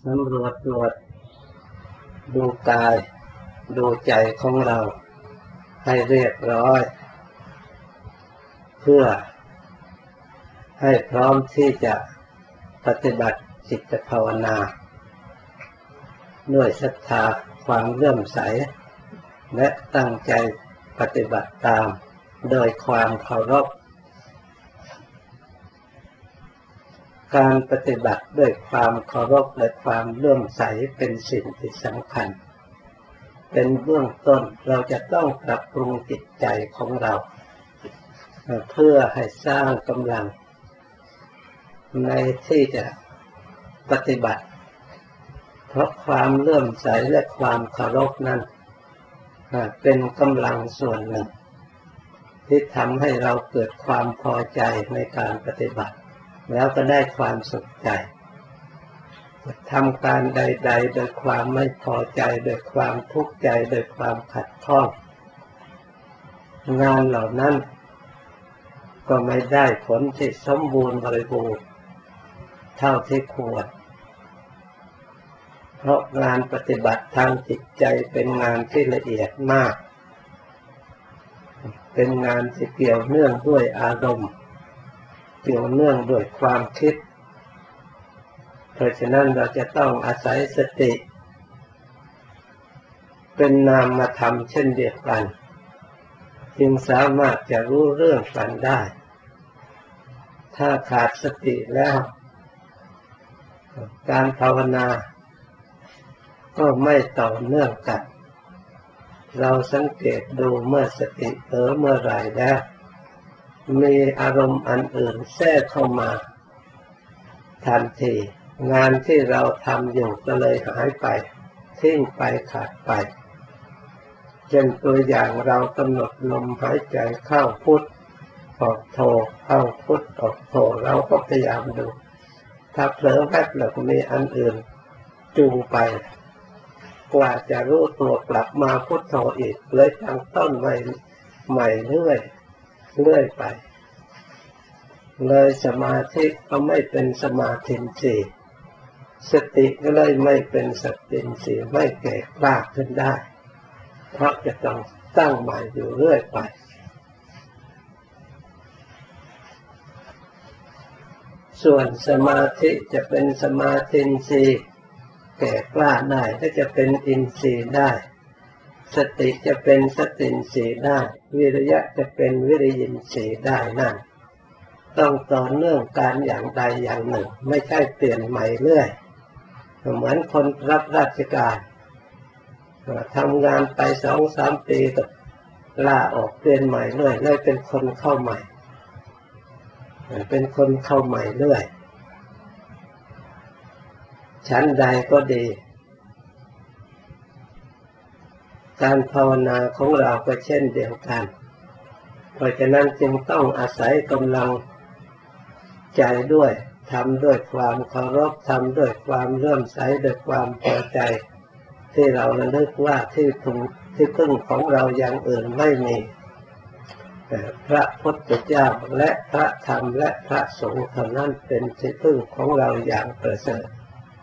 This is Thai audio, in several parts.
สำรวจตรวจดูกายดูใจของเราให้เรียบร้อยเพื่อให้พร้อมที่จะปฏิบัติจิตภาวนาด้วยศรัทธาความเลื่อมใสและตั้งใจปฏิบัติตามโดยความเคารพการปฏิบัติด้วยความเคารพและความเลื่อมใสเป็นสิ่งที่สำคัญเป็นเบื้องต้นเราจะต้องปรับปรุงจิตใจของเราเพื่อให้สร้างกำลังในที่จะปฏิบัติเพราะความเลื่อมใสและความเคารพนั้นเป็นกำลังส่วนหนึ่งที่ทำให้เราเกิดความพอใจในการปฏิบัติแล้วก็ได้ความสุขใจทำการใดๆโดยความไม่พอใจโดยความทุกข์ใจโดยความขัดข้องงานเหล่านั้นก็ไม่ได้ผลที่สมบูรณ์บริบูรณ์เท่าที่ควรเพราะงานปฏิบัติทางจิตใจเป็นงานที่ละเอียดมากเป็นงานที่เกี่ยวเนื่องด้วยอารมณ์เกี่ยวเนื่องด้วยความคิดเพราะฉะนั้นเราจะต้องอาศัยสติเป็นนามธรรมเช่นเดียวกันจึงสามารถจะรู้เรื่องกันได้ถ้าขาดสติแล้วการภาวนาก็ไม่ต่อเนื่องกันเราสังเกตดูเมื่อสติเมื่อไรแล้วมีอารมณ์อันอื่นแทรกเข้ามาทันทีงานที่เราทำอยู่ก็เลยหายไปทิ้งไปขาดไปเช่นตัวอย่างเรากำหนดลมหายใจเข้าพุทออกโทเข้าพุทออกโทเราก็พยายามดูถ้าเผลอแวบหนึ่งมีอันอื่นจูงไปกว่าจะรู้ตัวกลับมาพุทโธอีกเลยตั้งต้นใหม่เรื่อยไปเลยสมาธิก็ไม่เป็นสมาธิสี่สติก็เลยไม่เป็นสติสี่ไม่แก่กล้าขึ้นได้เพราะจะต้องตั้งใหม่อยู่เรื่อยไปส่วนสมาธิจะเป็นสมาธิสี่แก่กล้าได้ก็จะเป็นอินทรีย์ได้สติจะเป็นสติอินทรีย์ได้วิริยะจะเป็นวิริยินทรีย์ได้นั่นต้องต่อเนื่องการอย่างใดอย่างหนึ่งไม่ใช่เปลี่ยนใหม่เรื่อยเหมือนคนรับราชการทำงานไป 2-3 ปีก็ลาออกเปลี่ยนใหม่เรื่อยเลยเป็นคนเข้าใหม่เรื่อยชั้นใดก็ดีการภาวนาของเราก็เช่นเดียวกันเพราะฉะนั้นจึงต้องอาศัยกำลังใจด้วยทำด้วยความเคารพทำด้วยความเลื่อมใสด้วยความพอใจที่เราระลึกว่าที่พึ่งของเราอย่างอื่นไม่มีพระพุทธเจ้าและพระธรรมและพระสงฆ์เท่านั้นเป็นที่พึ่งของเราอย่างประเสริฐ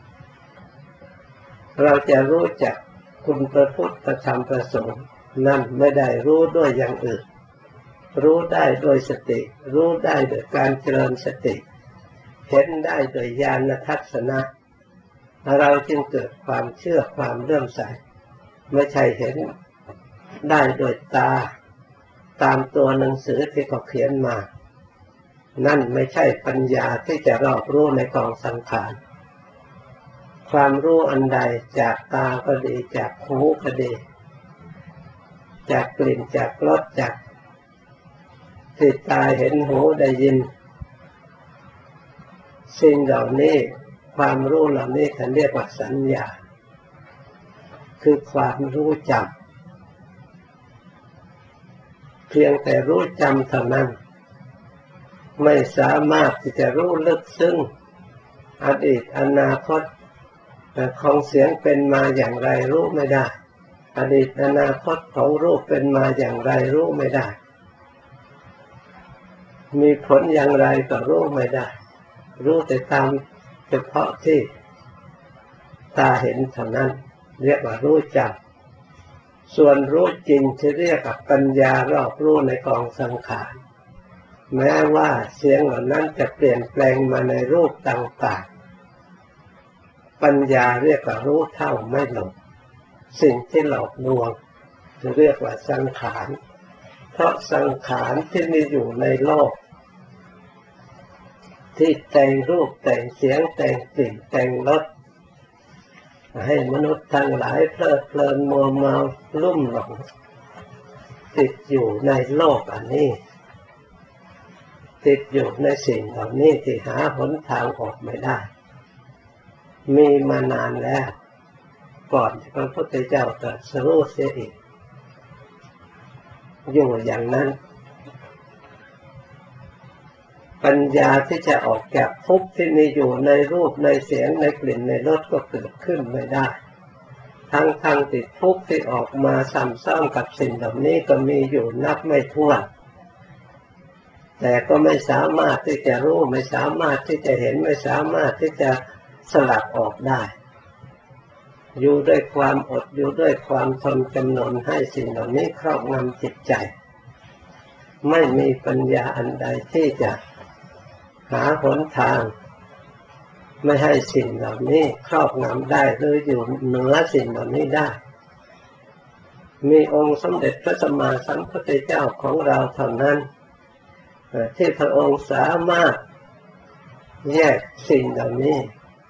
เราจะรู้จักคุณพระพุทธธรรมพระสงฆ์นั่นไม่ได้รู้ด้วยอย่างอื่นรู้ได้โดยสติรู้ได้โดยการเจริญสติเห็นได้โดยญาณทัศนะเราจึงเกิดความเชื่อความเลื่อมใสไม่ใช่เห็นได้โดยตาตามตัวหนังสือที่เขาเขียนมานั่นไม่ใช่ปัญญาที่จะรอบรู้ในกองสังขารความรู้อันใดจากตาก็ดีจากหูก็ดีจากกลิ่นจากรสจากที่ตาเห็นหูได้ยินสิ่งเหล่านี้ความรู้เหล่านี้เขาเรียกว่าสัญญาคือความรู้จำเพียงแต่รู้จำเท่านั้นไม่สามารถที่จะรู้ลึกซึ้งอดีตอนาคตของเสียงเป็นมาอย่างไรรู้ไม่ได้อดีตอนาคตของรูปเป็นมาอย่างไรรู้ไม่ได้มีผลอย่างไรก็รู้ไม่ได้รู้แต่ตามเฉพาะที่ตาเห็นเท่านั้นเรียกว่ารู้จำส่วนรู้จริงที่เรียกว่าปัญญารอบรู้ในกองสังขารแม้ว่าเสียงเหล่านั้นจะเปลี่ยนแปลงมาในรูปต่างๆปัญญาเรียกว่ารู้เท่าไม่หลงสิ่งที่หลอกลวงเรียกว่าสังขารเพราะสังขารที่มีอยู่ในโลกที่แต่งรูปแต่งเสียงแต่งกลิ่นแต่งรสให้มนุษย์ทั้งหลายเพลิดเพลินมัวเมาลุ่มหลงติดอยู่ในโลกอันนี้ติดอยู่ในสิ่งเหล่านี้ที่หาหนทางออกไม่ได้มีมานานแล้วก่อนที่พระพุทธเจ้าตรัสรู้เสียอีกอยู่อย่างนั้นปัญญาที่จะออกจากทุกข์ที่มีอยู่ในรูปในเสียงในกลิ่นในรสก็เกิดขึ้นไม่ได้ทั้งติดทุกข์ที่ออกมาซ้ำซ้ำกับสิ่งเหล่านี้ก็มีอยู่นับไม่ถ้วนแต่ก็ไม่สามารถที่จะรู้ไม่สามารถที่จะเห็นไม่สามารถที่จะสลัดออกได้อยู่ด้วยความอดอยู่ด้วยความทนจำนนให้สิ่งเหล่านี้ครอบงำจิตใจไม่มีปัญญาอันใดที่จะหาหนทางไม่ให้สิ่งเหล่านี้ครอบงำได้หรืออยู่เหนือสิ่งเหล่านี้ได้มีองค์สมเด็จพระสัมมาสัมพุทธเจ้าของเราเท่านั้นที่พระองค์สามารถแยกสิ่งเหล่านี้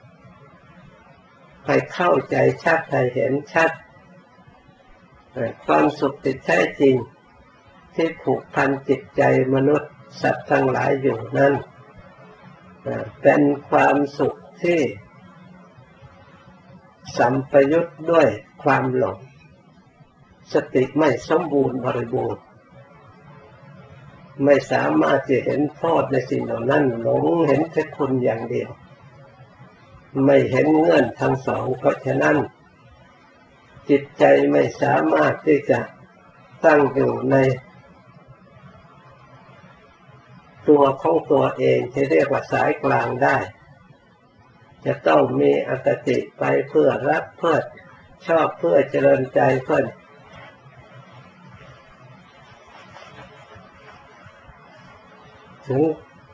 ให้เข้าใจชัดให้เห็นชัดความสุขที่แท้จริงที่ผูกพันจิตใจมนุษย์สัตว์ทั้งหลายอยู่นั้นเป็นความสุขที่สัมปยุตด้วยความหลงสติไม่สมบูรณ์บริบูรณ์ไม่สามารถจะเห็นโทษในสิ่งเหล่านั้นหลงเห็นแต่คุณอย่างเดียวไม่เห็นเงื่อนทั้งสองเพราะฉะนั้นจิตใจไม่สามารถที่จะตั้งอยู่ในตัวของตัวเองที่เรียกว่าสายกลางได้จะต้องมีอคติไปเพื่อรักเพื่อชอบเพื่อเจริญใจเพื่อถึง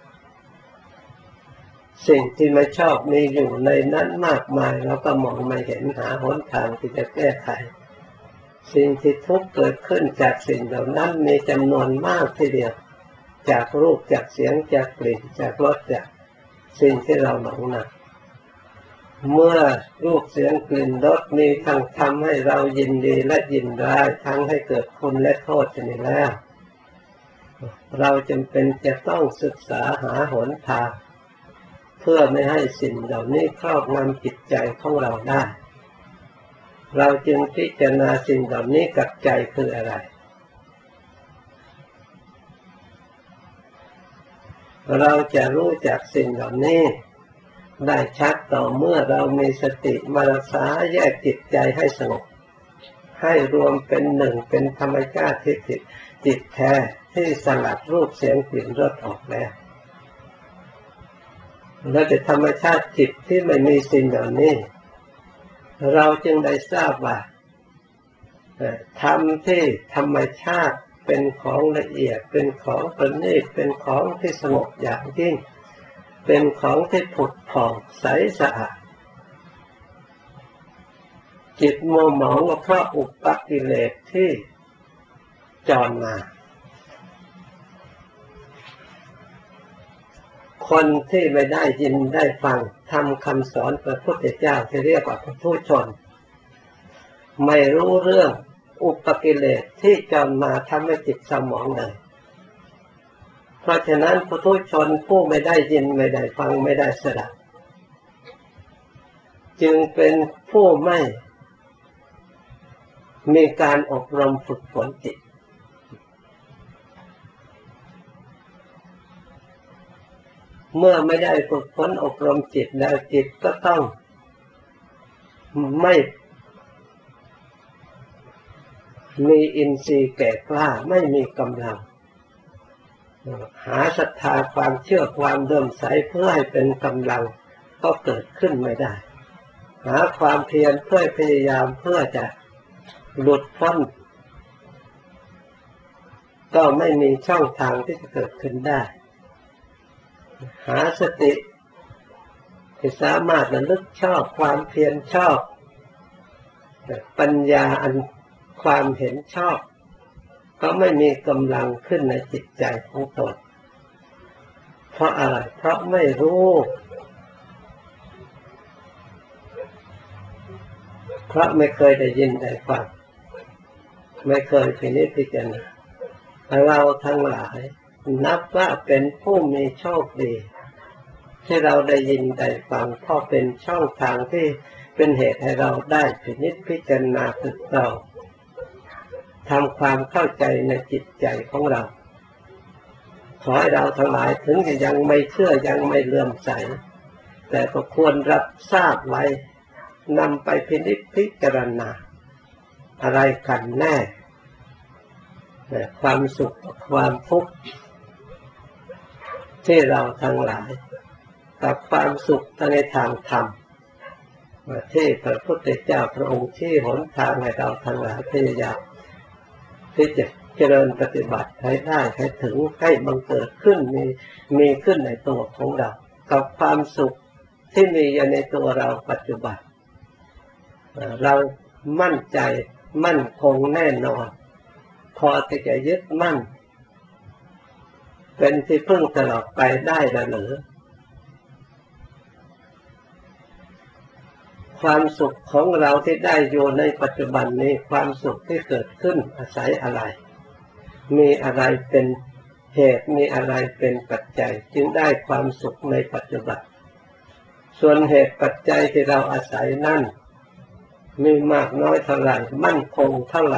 สิ่งที่ไม่ชอบมีอยู่ในนั้นมากมายเราก็มองไม่เห็นหาหนทางที่จะแก้ไขสิ่งที่ทุกข์เกิดขึ้นจากสิ่งเหล่านั้นมีจำนวนมากทีเดียวจากรูปจากเสียงจากกลิ่นจากรสจากสิ่งที่เราหลงนะเมื่อรูปเสียงกลิ่นรสมีทั้งทำให้เรายินดีและยินร้ายทั้งให้เกิดคุณและโทษนี้แล้วเราจำเป็นจะต้องศึกษาหาหนทางเพื่อไม่ให้สิ่งเหล่านี้ครอบงำจิตใจของเราได้เราจึงพิจารณาสิ่งเหล่านี้กับใจคืออะไรเราจะรู้จักสิ่งเหล่านี้ได้ชัดต่อเมื่อเรามีสติมารักษาแยกจิตใจให้สงบให้รวมเป็นหนึ่งเป็นธรรมชาติที่จิตแท้ที่สลัดรูปเสียงกลิ่นรสออกแล้วและเป็นธรรมชาติจิตที่ไม่มีสิ่งเหล่านี้เราจึงได้ทราบว่าธรรมที่ธรรมชาติเป็นของละเอียดเป็นของประณีตเป็นของที่สงบอย่างยิ่งเป็นของที่ผุดผ่องใสสะอาดจิตมัวหมองก็เพราะอุปกิเลสที่จรมาคนที่ไม่ได้ยินได้ฟังทำคำสอนพระพุทธเจ้าที่เรียกว่าผู้ชนไม่รู้เรื่องอุปกิเลสที่จรมาทำให้จิตเศร้าหมองเลยเพราะฉะนั้นผู้ชนผู้ไม่ได้ยินไม่ได้ฟังไม่ได้สดับจึงเป็นผู้ไม่มีการอบรมฝึกฝนจิตเมื่อไม่ได้ฝึกฝนอบรมจิตแล้วจิตก็ต้องไม่มีอินทรีย์แก่กล้าไม่มีกำลังหาศรัทธาความเชื่อความเลื่อมใสเพื่อให้เป็นกำลังก็เกิดขึ้นไม่ได้หาความเพียรเพื่อพยายามเพื่อจะหลุดพ้นก็ไม่มีช่องทางที่จะเกิดขึ้นได้หาสติที่สามารถระลึกชอบความเพียรชอบปัญญาอันความเห็นชอบก็ไม่มีกำลังขึ้นในจิตใจของตนเพราะอะไรเพราะไม่รู้เพราะไม่เคยได้ยินได้ฟังไม่เคยพินิจพิจารณาเราทั้งหลายนับว่าเป็นผู้มีโชคดีที่เราได้ยินได้ฟังเพราะเป็นช่องทางที่เป็นเหตุให้เราได้พินิจพิจารณาตึกตรองทำความเข้าใจในจิตใจของเราขอให้เราทั้งหลายถึงจะยังไม่เชื่อยังไม่เลื่อมใสแต่ก็ควรรับทราบไว้นำไปพินิจพิจารณาอะไรกันแน่ความสุขความทุกข์ที่เราทั้งหลายกับความสุขในทางธรรมที่พระพุทธเจ้าพระองค์ชี้หนทางให้เราทั้งหลายพยายามที่จะเจริญปฏิบัติให้ได้ให้ถึงให้บังเกิดขึ้นมีขึ้นในตัวของเรากับความสุขที่มีอยู่ในตัวเราปัจจุบันเรามั่นใจมั่นคงแน่นอนพอที่จะยึดมั่นเป็นที่พึ่งตลอดไปได้หรือความสุขของเราที่ได้อยู่ในปัจจุบันนี้ความสุขที่เกิดขึ้นอาศัยอะไรมีอะไรเป็นเหตุมีอะไรเป็นปัจจัยจึงได้ความสุขในปัจจุบันส่วนเหตุปัจจัยที่เราอาศัยนั่นมีมากน้อยเท่าไหร่มั่นคงเท่าไหร่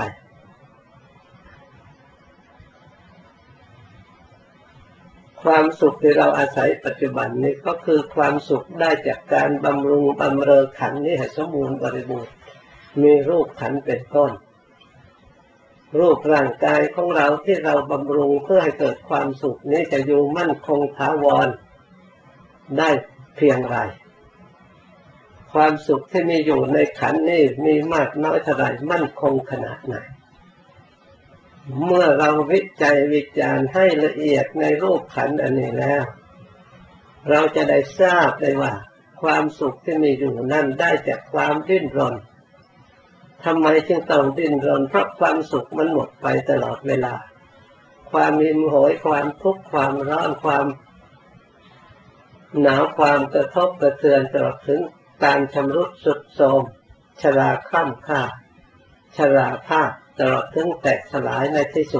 ความสุขที่เราอาศัยปัจจุบันนี้ก็คือความสุขได้จากการบำรุงบำเรอขันธ์นี้ให้สมบูรณ์บริบูรณ์มีรูปขันธ์เป็นต้นรูปร่างกายของเราที่เราบำรุงเพื่อให้เกิดความสุขนี้จะอยู่มั่นคงถาวรได้เพียงไรความสุขที่มีอยู่ในขันธ์นี้มีมากน้อยเท่าไหร่มั่นคงขนาดไหนเมื่อเราวิจัยวิจารณ์ให้ละเอียดในรูปขันธ์อันนี้แล้วเราจะได้ทราบได้ว่าความสุขที่มีอยู่นั่นได้จากความดิ้นรนทำไมจึงต้องดิ้นรนเพราะความสุขมันหมดไปตลอดเวลาความหิวโหยความทุกข์ความร้อนความหนาวความกระทบกระเทือนตลอดถึงการชำรุดทรุดโทรมชราคล่ำคร่าชราภาพตลอดถึงแตกสลายในที่สุด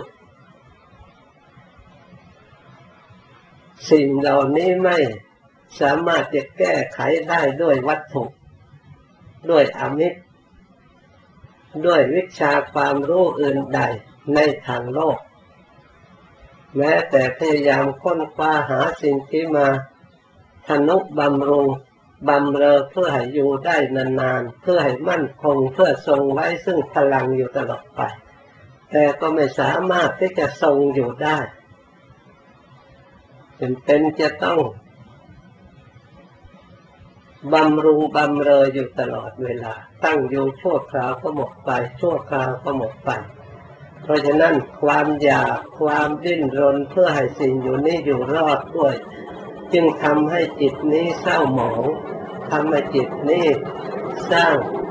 สิ่งเหล่านี้ไม่สามารถจะแก้ไขได้ด้วยวัตถุด้วยอามิตรด้วยวิชาความรู้อื่นใดในทางโลกแม้แต่พยายามค้นคว้าหาสิ่งที่มาทนุบำรุงบำเรอเพื่อให้อยู่ได้นานๆเพื่อให้มั่นคงเพื่อทรงไว้ซึ่งพลังอยู่ตลอดไปแต่ก็ไม่สามารถที่จะทรงอยู่ได้จำเป็นจะต้องบำรุงบำเรออยู่ตลอดเวลาตั้งอยู่ชั่วคราวก็หมดไปชั่วคราวก็หมดไปเพราะฉะนั้นความอยากความดิ้นรนเพื่อให้สิ่งอยู่นี้อยู่รอดด้วยจึงทำให้จิตนี้เศร้าหมองทำให้จิตนี้สร้าง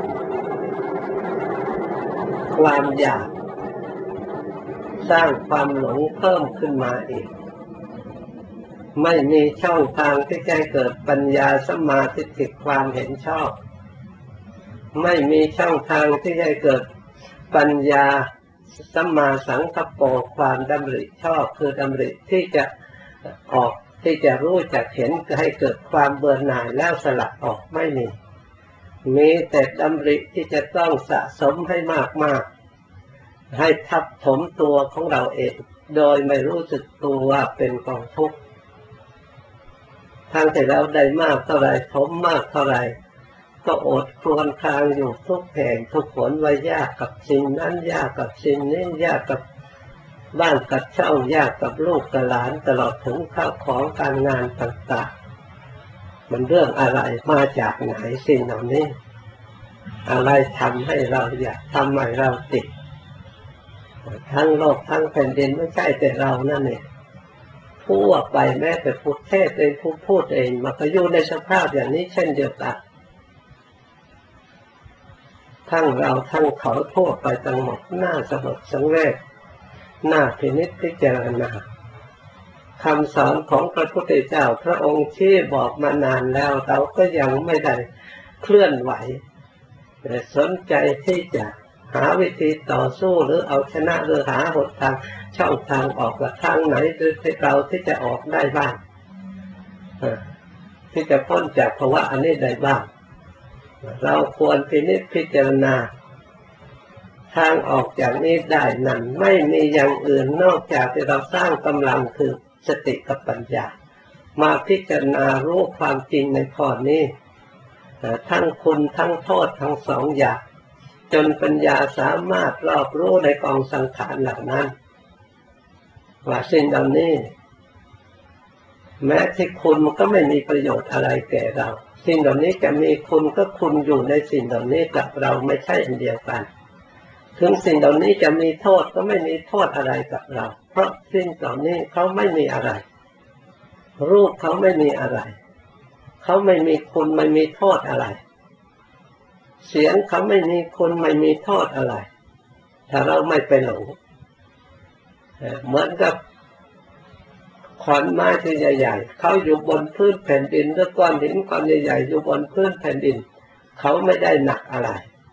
ความอยากสร้างความหลงเพิ่มขึ้นมาอีกไม่มีช่องทางที่จะเกิดปัญญาสัมมาทิฏฐิความเห็นชอบไม่มีช่องทางที่จะเกิดปัญญาสัมมาสังกัปโปความดำริชอบคือดำริที่จะออกที่จะรู้จักเห็นให้เกิดความเบื่อหน่ายแล้วสลัดออกไม่มีแต่ดำริที่จะต้องสะสมให้มากๆให้ทับถมตัวของเราเองโดยไม่รู้สึกตัวว่าเป็นกองทุกข์ทางที่เราได้มากเท่าไรถมมากเท่าไรก็อดครวญครางอยู่ทุกแห่งทุกหนว่ายากกับสิ่งนั้นยากกับสิ่งนี้ยากกับบ้านกับช่องยากกับลูกกับหลานตลอดถึงข้าวของการงานต่างๆมันเรื่องอะไรมาจากไหนสิ่งเหล่านี้อะไรทำให้เราอยากทำให้เราติดทั้งโลกทั้งแผ่นดินไม่ใช่แต่เรานั่นเองทั่วไปแม้แต่ผู้เทศเองผู้พูดเองมันก็อยู่ในสภาพอย่างนี้เช่นเดียวกันทั้งเราทั้งเขาทั่วไปทั้งหมดน่าสลดสังเวชน่าพินิจพิจารณาคำสอนของพระพุทธเจ้าพระองค์ที่บอกมานานแล้วเราก็ยังไม่ได้เคลื่อนไหวแต่สนใจที่จะหาวิธีต่อสู้หรือเอาชนะหรือหาหนทางช่องทางออกว่าทางไหนที่เราที่จะออกได้บ้างที่จะพ้นจากภาวะอันนี้ได้บ้างเราควรพินิจพิจารณาทางออกจากนี้ได้นั้นไม่มีอย่างอื่นนอกจากที่เราสร้างกำลังคือสติกับปัญญามาพิจารณารู้ความจริงในข้อนี้ทั้งคุณทั้งโทษทั้งสองอย่างจนปัญญาสามารถรอบรู้ในกองสังขารเหล่านั้นว่าสิ่งเหล่านี้แม้ที่คุณมันก็ไม่มีประโยชน์อะไรแก่เราสิ่งเหล่านี้จะมีคุณก็คุณอยู่ในสิ่งเหล่านี้กับเราไม่ใช่อันเดียวกันถึงสิ่งเหล่านี้จะมีโทษก็ไม่มีโทษอะไรกับเราเพราะสิ่งเหล่านี้เขาไม่มีอะไรรูปเขาไม่มีอะไรเขาไม่มีคุณไม่มีโทษอะไรเสียงเขาไม่มีคุณไม่มีโทษอะไรถ้าเราไม่ไปหลงเหมือนกับขอนไม้ที่ใหญ่ๆเขาอยู่บนพื้นแผ่นดินหรือก้อนหินก้อนใหญ่ๆอยู่บนพื้นแผ่นดินเขาไม่ได้หนักอะไร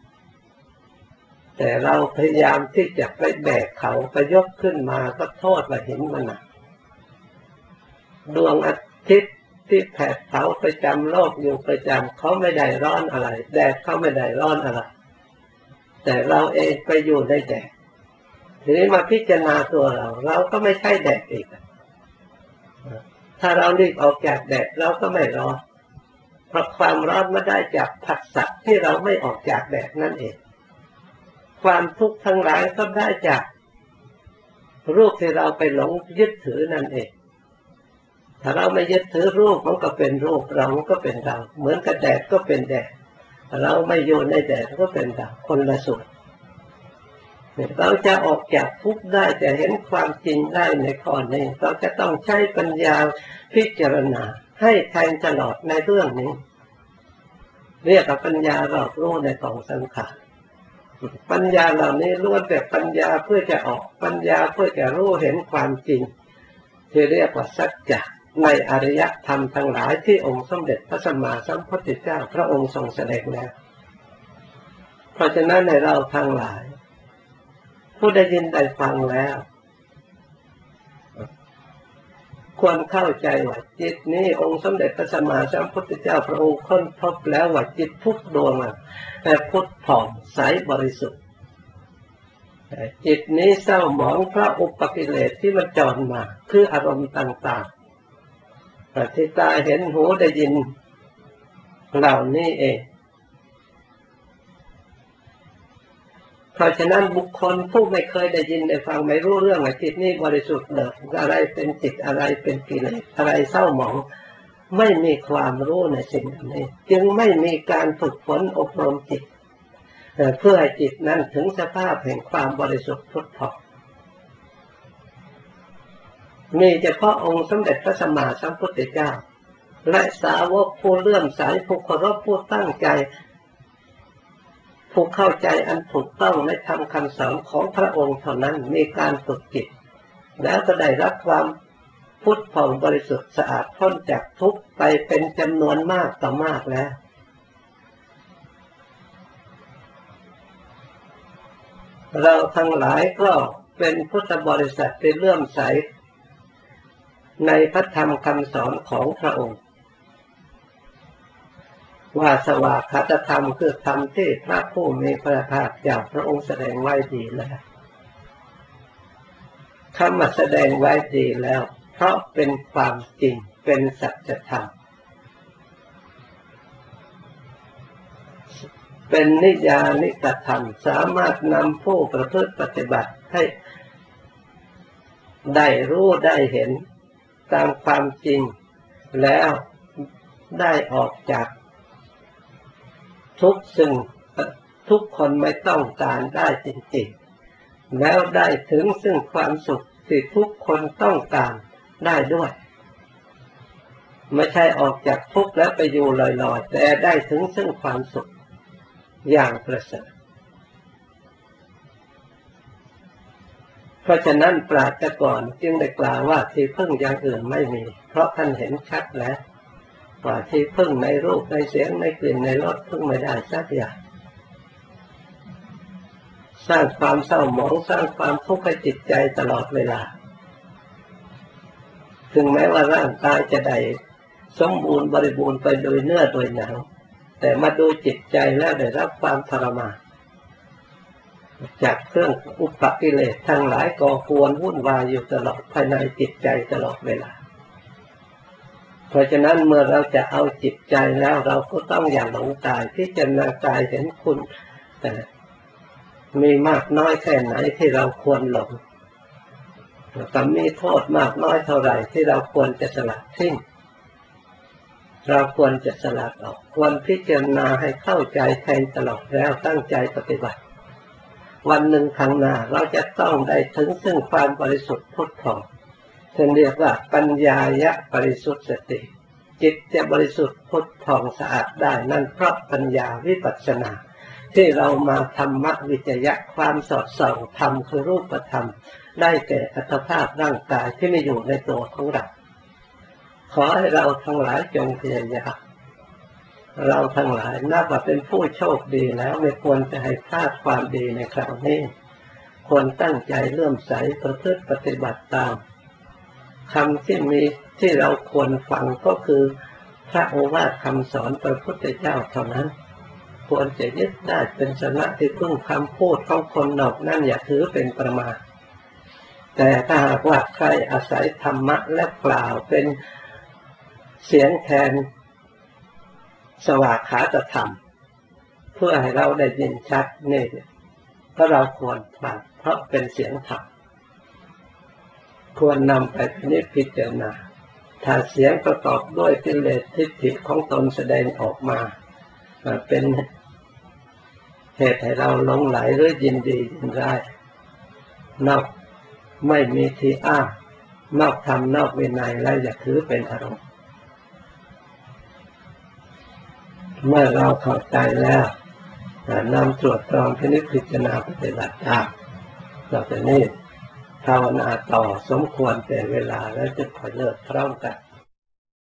แต่เราพยายามที่จะไปแบกเขาไปยกขึ้นมาก็โทษว่าหินมันหนักดวงอาทิตย์ที่แผดเผาประจำโลกอยู่ประจำเขาไม่ได้ร้อนอะไรแดดเขาไม่ได้ร้อนอะไรแต่เราเองไปอยู่ในแดดทีนี้มาพิจารณาตัวเราก็ไม่ใช่แดดอีกถ้าเรารีบออกจากแดดเราก็ไม่ร้อนเพราะความร้อนมาได้จากผัสสะที่เราไม่ออกจากแดดนั่นเองความทุกข์ทั้งหลายก็ได้จากรูปที่เราไปหลงยึดถือนั่นเองถ้าเราไม่ยึดถือรูปมันก็เป็นรูปเราก็เป็นเราเหมือนกับแดดก็เป็นแดดเราไม่อยู่ในแดดก็เป็นเราคนละส่วนเราจะออกจากทุกข์ได้จะเห็นความจริงได้ในข้อนี้เราจะต้องใช้ปัญญาพิจารณาให้แทงตลอดในเรื่องนี้เรียกว่าปัญญารอบรู้ในกองสังขารปัญญาเหล่านี้ล้วนแต่ปัญญาเพื่อจะออกปัญญาเพื่อจะรู้เห็นความจริงที่เรียกว่าสัจจะในอริยธรรมทั้งหลายที่องค์สมเด็จพระสัมมาสัมพุทธเจ้าพระองค์ทรงแสดงแล้วเพราะฉะนั้นในเราทั้งหลายผู้ได้ยินได้ฟังแล้วควรเข้าใจว่าจิตนี้องค์สมเด็จพระสัมมาสัมพุทธเจ้าพระองค์ค้นพบแล้วว่าจิตทุกดวงแต่พุทธผ่องใสบริสุทธิ์จิตนี้เศร้าหมองเพราะอุปกิเลสที่มันจรมาคืออารมณ์ต่างๆที่ตาเห็นหูได้ยินเหล่านี้เองเพราะฉะนั้นบุคคลผู้ไม่เคยได้ยินได้ฟังไม่รู้เรื่องว่าจิตนี้บริสุทธิ์เลยอะไรเป็นจิตอะไรเป็นกิเลสอะไรเศร้าหมองไม่มีความรู้ในสิ่งนี้จึงไม่มีการฝึกฝนอบรมจิตเพื่อให้จิตนั้นถึงสภาพแห่งความบริสุทธิ์พุทธพองมีเฉพาะองค์สมเด็จพระสัมมาสัมพุทธเจ้าและสาวกผู้เลื่อมใสผู้เคารพผู้ตั้งใจผู้เข้าใจอันถูกต้องในธรรมคำสอนของพระองค์เท่านั้นมีการฝึกจิตแล้วก็ได้รับความพุทธผ่องบริสุทธิ์สะอาดพ้นจากทุกข์ไปเป็นจำนวนมากต่อมากแล้วเราทั้งหลายก็เป็นพุทธบริษัทที่เลื่อมใสในพระธรรมคำสอนของพระองค์ว่าสวากขาตธรรมคือธรรมที่พระผู้มีพระภาคเจ้าพระองค์แสดงไว้ดีแล้วคำว่าแสดงไว้ดีแล้วเพราะเป็นความจริงเป็นสัจธรรมเป็นนิยานิกธรรมสามารถนำผู้ประพฤติปฏิบัติให้ได้รู้ได้เห็นตามความจริงแล้วได้ออกจากทุกข์ซึ่งทุกคนไม่ต้องการได้จริงๆแล้วได้ถึงซึ่งความสุขที่ทุกคนต้องการได้ด้วยไม่ใช่ออกจากทุกข์แล้วไปอยู่ลอยๆแต่ได้ถึงซึ่งความสุขอย่างประเสริฐเพราะฉะนั้นปราชญ์ก่อนจึงได้กล่าวว่าที่พึ่งอย่างอื่นไม่มีเพราะท่านเห็นชัดแล้วว่าที่พึ่งในรูปในเสียงในกลิ่นในรสพึ่งไม่ได้สักอย่างสร้างความเศร้าหมองสร้างความทุกข์ให้จิตใจตลอดเวลาถึงแม้ว่าร่างกายจะได้สมบูรณ์บริบูรณ์ไปโดยเนื้อโดยหนังแต่มาดูจิตใจแล้วได้รับความทรมานจากเครื่องอุปกิเลสทั้งหลายก่อกวนวุ่นวายอยู่ตลอดภายในจิตใจตลอดเวลาเพราะฉะนั้นเมื่อเราจะเอาจิตใจแล้วเราก็ต้องอย่าหลงกายพิจารณากายเห็นคุณมีมากน้อยแค่ไหนที่เราควรหลงแต่มีโทษมากน้อยเท่าไหร่ที่เราควรจะสลัดทิ้งเราควรจะสลัดออกควรพิจารณาให้เข้าใจแทงตลอดแล้วตั้งใจปฏิบัติวันหนึ่งข้างหน้าเราจะต้องได้ถึงซึ่งความบริสุทธิ์พุทธผ่องซึ่งเรียกว่าปัญญายะบริสุทธิ์สติจิตจะบริสุทธิ์พุทธผ่องสะอาดได้นั่นเพราะปัญญาวิปัสสนาที่เรามาธรรมวิจยะความสอดส่องธรรมคือรูปธรรมได้แก่อัตภาพร่างกายที่มีอยู่ในตัวของเราขอให้เราทั้งหลายจงพยายามเราทั้งหลายนับว่าเป็นผู้โชคดีแล้วไม่ควรจะให้พลาดความดีในคราวนี้ควรตั้งใจเลื่อมใสประพฤติปฏิบัติตามคำที่เราควรฟังก็คือพระโอวาทคำสอนพระพุทธเจ้าเท่านั้นควรจะยึดได้เป็นสนะที่พึ่งคำพูดของคนนอกนั่นอย่าถือเป็นประมาทแต่ถ้าหากว่าใครอาศัยธรรมะและกล่าวเป็นเสียงแทนสวากขาตธรรมเพื่อให้เราได้ยินชัดนี่ก็เราควรฟังเพราะเป็นเสียงธรรมควรนำไปพิจารณาถ้าเสียงประกอบด้วยกิเลสทิฏฐิของตนแสดงออกมาเป็นเหตุให้เราหลงไหลหรือยินดียินร้ายนอกไม่มีที่อ้างนอกธรรมนอกวินัยแล้วอย่าถือเป็นอารมณ์เมื่อเราเข้าใจแล้วนำตรวจตรองพิจารณาปฏิบัติตามต่อไปนี้ภาวนาต่อสมควรแต่เวลาแล้วจะขอเลิกพร้อมกัน